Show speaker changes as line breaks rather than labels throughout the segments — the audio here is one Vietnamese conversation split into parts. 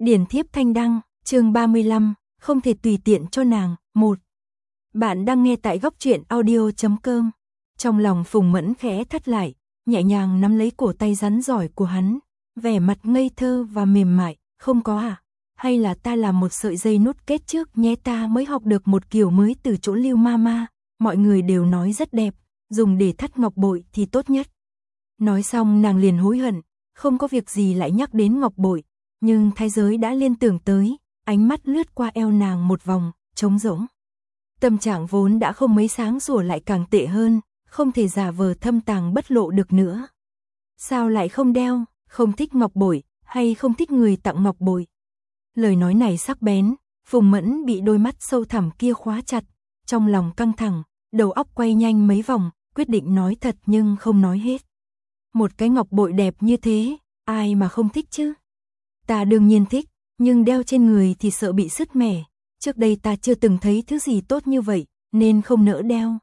Điển thiếp thanh đăng, chương 35, không thể tùy tiện cho nàng. 1. Bạn đang nghe tại góc truyện audio.com. Trong lòng Phùng Mẫn khẽ thắt lại, nhẹ nhàng nắm lấy cổ tay rắn giỏi của hắn, vẻ mặt ngây thơ và mềm mại. Không có à? Hay là ta làm một sợi dây nút kết trước nhé, ta mới học được một kiểu mới từ chỗ Lưu Mama, mọi người đều nói rất đẹp, dùng để thắt ngọc bội thì tốt nhất. Nói xong nàng liền hối hận, không có việc gì lại nhắc đến ngọc bội, nhưng thái giới đã liên tưởng tới, ánh mắt lướt qua eo nàng một vòng, trống rỗng. Tâm trạng vốn đã không mấy sáng sủa lại càng tệ hơn, không thể giả vờ thâm tàng bất lộ được nữa. Sao lại không đeo, không thích ngọc bội, hay không thích người tặng ngọc bội? Lời nói này sắc bén, Phùng Mẫn bị đôi mắt sâu thẳm kia khóa chặt, trong lòng căng thẳng, đầu óc quay nhanh mấy vòng, quyết định nói thật nhưng không nói hết. Một cái ngọc bội đẹp như thế, ai mà không thích chứ? Ta đương nhiên thích, nhưng đeo trên người thì sợ bị sứt mẻ, trước đây ta chưa từng thấy thứ gì tốt như vậy, nên không nỡ đeo.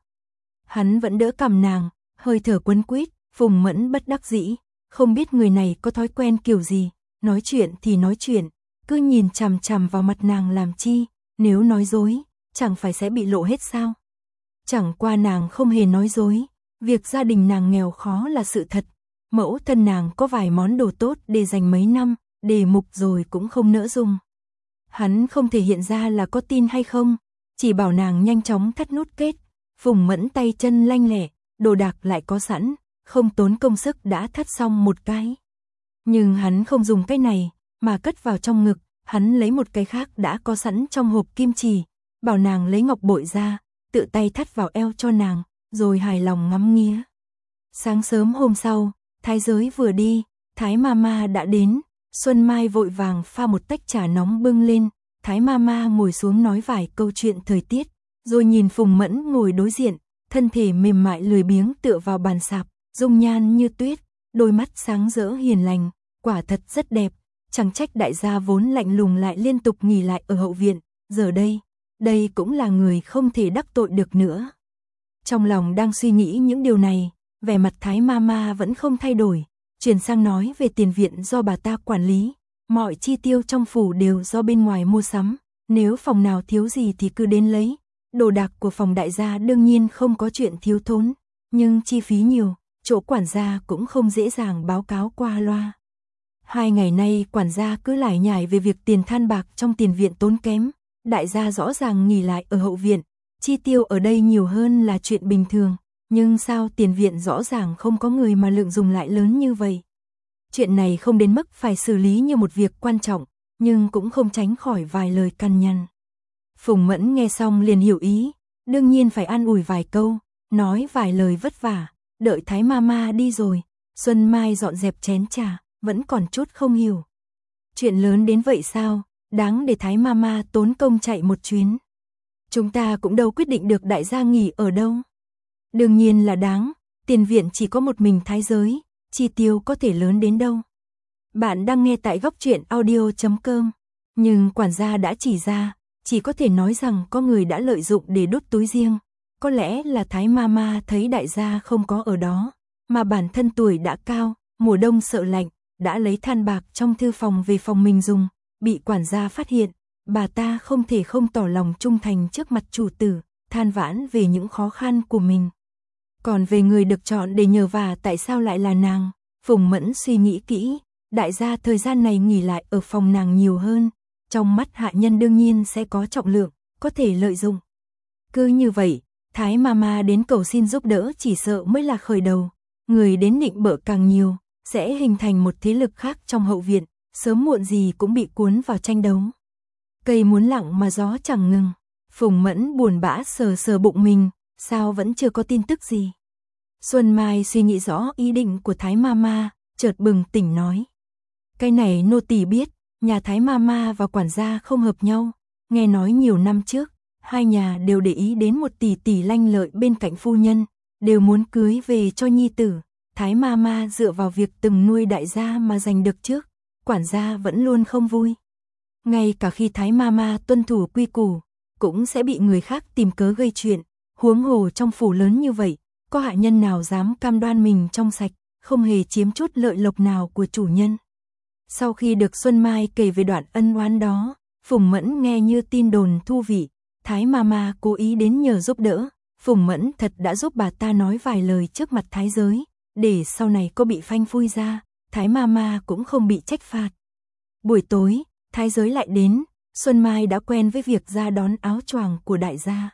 Hắn vẫn đỡ cằm nàng, hơi thở quấn quýt, Phùng Mẫn bất đắc dĩ, không biết người này có thói quen kiểu gì, nói chuyện thì nói chuyện, cứ nhìn chằm chằm vào mặt nàng làm chi, nếu nói dối, chẳng phải sẽ bị lộ hết sao? Chẳng qua nàng không hề nói dối, việc gia đình nàng nghèo khó là sự thật, mẫu thân nàng có vài món đồ tốt để dành mấy năm, đề mục rồi cũng không nỡ dùng. Hắn không thể hiện ra là có tin hay không, chỉ bảo nàng nhanh chóng thắt nút kết. Phùng Mẫn tay chân lanh lẹ, đồ đạc lại có sẵn, không tốn công sức đã thắt xong một cái. Nhưng hắn không dùng cái này, mà cất vào trong ngực, hắn lấy một cái khác đã có sẵn trong hộp kim chỉ, bảo nàng lấy ngọc bội ra, tự tay thắt vào eo cho nàng, rồi hài lòng ngắm nghía. Sáng sớm hôm sau, thái giới vừa đi, Thái Mama đã đến, Xuân Mai vội vàng pha một tách trà nóng bưng lên, Thái Mama ngồi xuống nói vài câu chuyện thời tiết, rồi nhìn Phùng Mẫn ngồi đối diện, thân thể mềm mại lười biếng tựa vào bàn sạp, dung nhan như tuyết, đôi mắt sáng rỡ hiền lành, quả thật rất đẹp, chẳng trách đại gia vốn lạnh lùng lại liên tục nghỉ lại ở hậu viện, giờ đây cũng là người không thể đắc tội được nữa. Trong lòng đang suy nghĩ những điều này, vẻ mặt Thái Mama vẫn không thay đổi, chuyển sang nói về tiền viện do bà ta quản lý, mọi chi tiêu trong phủ đều do bên ngoài mua sắm, nếu phòng nào thiếu gì thì cứ đến lấy, đồ đạc của phòng đại gia đương nhiên không có chuyện thiếu thốn, nhưng chi phí nhiều, chỗ quản gia cũng không dễ dàng báo cáo qua loa. 2 ngày nay quản gia cứ lải nhải về việc tiền than bạc trong tiền viện tốn kém, đại gia rõ ràng nghỉ lại ở hậu viện, chi tiêu ở đây nhiều hơn là chuyện bình thường, nhưng sao tiền viện rõ ràng không có người mà lượng dùng lại lớn như vậy. Chuyện này không đến mức phải xử lý như một việc quan trọng, nhưng cũng không tránh khỏi vài lời căn nhằn. Phùng Mẫn nghe xong liền hiểu ý, đương nhiên phải an ủi vài câu, nói vài lời vất vả, đợi Thái Mama đi rồi, Xuân Mai dọn dẹp chén trà, vẫn còn chút không hiểu. Chuyện lớn đến vậy sao, đáng để Thái Mama tốn công chạy một chuyến. Chúng ta cũng đâu quyết định được đại gia nghỉ ở đâu. Đương nhiên là đáng, tiền viện chỉ có một mình thái giới, chi tiêu có thể lớn đến đâu. Bạn đang nghe tại góc truyện audio.com, nhưng quản gia đã chỉ ra, chỉ có thể nói rằng có người đã lợi dụng để đút túi riêng. Có lẽ là Thái Mama thấy đại gia không có ở đó, mà bản thân tuổi đã cao, mùa đông sợ lạnh, đã lấy than bạc trong thư phòng về phòng mình dùng, bị quản gia phát hiện, bà ta không thể không tỏ lòng trung thành trước mặt chủ tử, than vãn về những khó khăn của mình. Còn về người được chọn để nhờ vả tại sao lại là nàng, Phùng Mẫn suy nghĩ kỹ, đại gia thời gian này nghỉ lại ở phòng nàng nhiều hơn, trong mắt hạ nhân đương nhiên sẽ có trọng lượng, có thể lợi dụng. Cứ như vậy, Thái Mama đến cầu xin giúp đỡ chỉ sợ mới là khởi đầu, người đến nịnh bợ càng nhiều, sẽ hình thành một thế lực khác trong hậu viện, sớm muộn gì cũng bị cuốn vào tranh đấu. Cây muốn lặng mà gió chẳng ngừng, Phùng Mẫn buồn bã sờ sờ bụng mình, sao vẫn chưa có tin tức gì. Xuân Mai suy nghĩ rõ ý định của Thái Mama, chợt bừng tỉnh nói. Cái này nô tỳ biết, nhà Thái Mama và quản gia không hợp nhau, nghe nói nhiều năm trước, hai nhà đều để ý đến một tỷ tỷ lanh lợi bên cạnh phu nhân, đều muốn cưới về cho nhi tử. Thái Mama dựa vào việc từng nuôi đại gia mà giành được trước, quản gia vẫn luôn không vui. Ngay cả khi Thái Mama tuân thủ quy củ, cũng sẽ bị người khác tìm cớ gây chuyện, huống hồ trong phủ lớn như vậy, có hạ nhân nào dám cam đoan mình trong sạch, không hề chiếm chút lợi lộc nào của chủ nhân. Sau khi được Xuân Mai kể về đoạn ân oán đó, Phùng Mẫn nghe như tin đồn thú vị, Thái Mama cố ý đến nhờ giúp đỡ, Phùng Mẫn thật đã giúp bà ta nói vài lời trước mặt thái giới, để sau này có bị phanh phui ra, Thái Mama cũng không bị trách phạt. Buổi tối, thái giới lại đến, Xuân Mai đã quen với việc ra đón áo choàng của đại gia.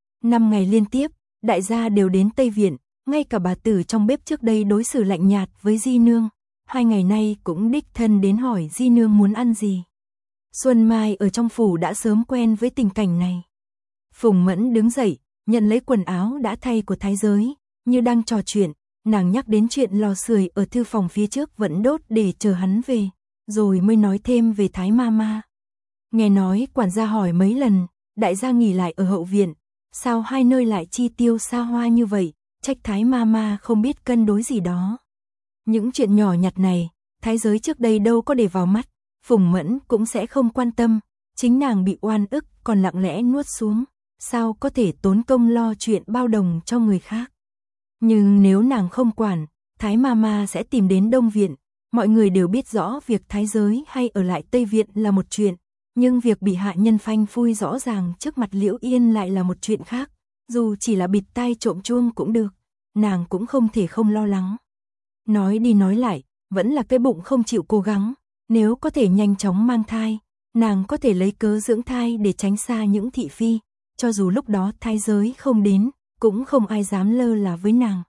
5 ngày liên tiếp, đại gia đều đến Tây Viện, ngay cả bà tử trong bếp trước đây đối xử lạnh nhạt với Di Nương, 2 ngày nay cũng đích thân đến hỏi Di Nương muốn ăn gì. Xuân Mai ở trong phủ đã sớm quen với tình cảnh này. Phùng Mẫn đứng dậy, nhận lấy quần áo đã thay của thái giới, như đang trò chuyện, nàng nhắc đến chuyện lò sưởi ở thư phòng phía trước vẫn đốt để chờ hắn về, rồi mới nói thêm về Thái Mama. Nghe nói quản gia hỏi mấy lần, đại gia nghỉ lại ở hậu viện, sao hai nơi lại chi tiêu xa hoa như vậy, trách Thái Mama không biết cân đối gì đó. Những chuyện nhỏ nhặt này, thái giới trước đây đâu có để vào mắt, Phùng Mẫn cũng sẽ không quan tâm, chính nàng bị oan ức còn lặng lẽ nuốt xuống, sao có thể tốn công lo chuyện bao đồng cho người khác. Nhưng nếu nàng không quản, Thái Mama sẽ tìm đến Đông Viện, mọi người đều biết rõ việc thái giới hay ở lại Tây Viện là một chuyện, nhưng việc bị hạ nhân phanh phui rõ ràng trước mặt Liễu Yên lại là một chuyện khác, dù chỉ là bịt tai trộm chuông cũng được, nàng cũng không thể không lo lắng. Nói đi nói lại, vẫn là cái bụng không chịu cố gắng, nếu có thể nhanh chóng mang thai, nàng có thể lấy cớ dưỡng thai để tránh xa những thị phi, cho dù lúc đó thái giới không đến, cũng không ai dám lơ là với nàng.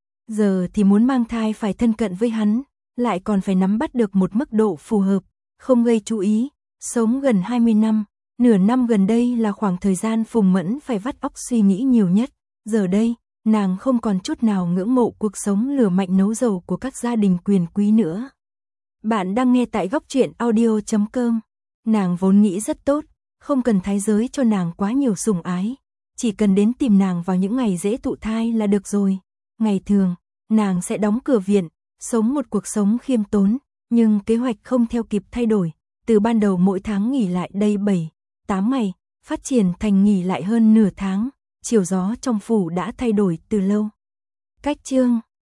Giờ thì muốn mang thai phải thân cận với hắn, lại còn phải nắm bắt được một mức độ phù hợp, không gây chú ý, sống gần 20 năm, nửa năm gần đây là khoảng thời gian Phùng Mẫn phải vắt óc suy nghĩ nhiều nhất, giờ đây, nàng không còn chút nào ngưỡng mộ cuộc sống lửa mạnh nấu dầu của các gia đình quyền quý nữa. Bạn đang nghe tại goctruyện.audio.com. Nàng vốn nghĩ rất tốt, không cần thái giới cho nàng quá nhiều sủng ái, chỉ cần đến tìm nàng vào những ngày dễ thụ thai là được rồi. Ngày thường, nàng sẽ đóng cửa viện, sống một cuộc sống khiêm tốn, nhưng kế hoạch không theo kịp thay đổi, từ ban đầu mỗi tháng nghỉ lại đây 7-8 ngày, phát triển thành nghỉ lại hơn nửa tháng, chiều gió trong phủ đã thay đổi từ lâu. Cách chương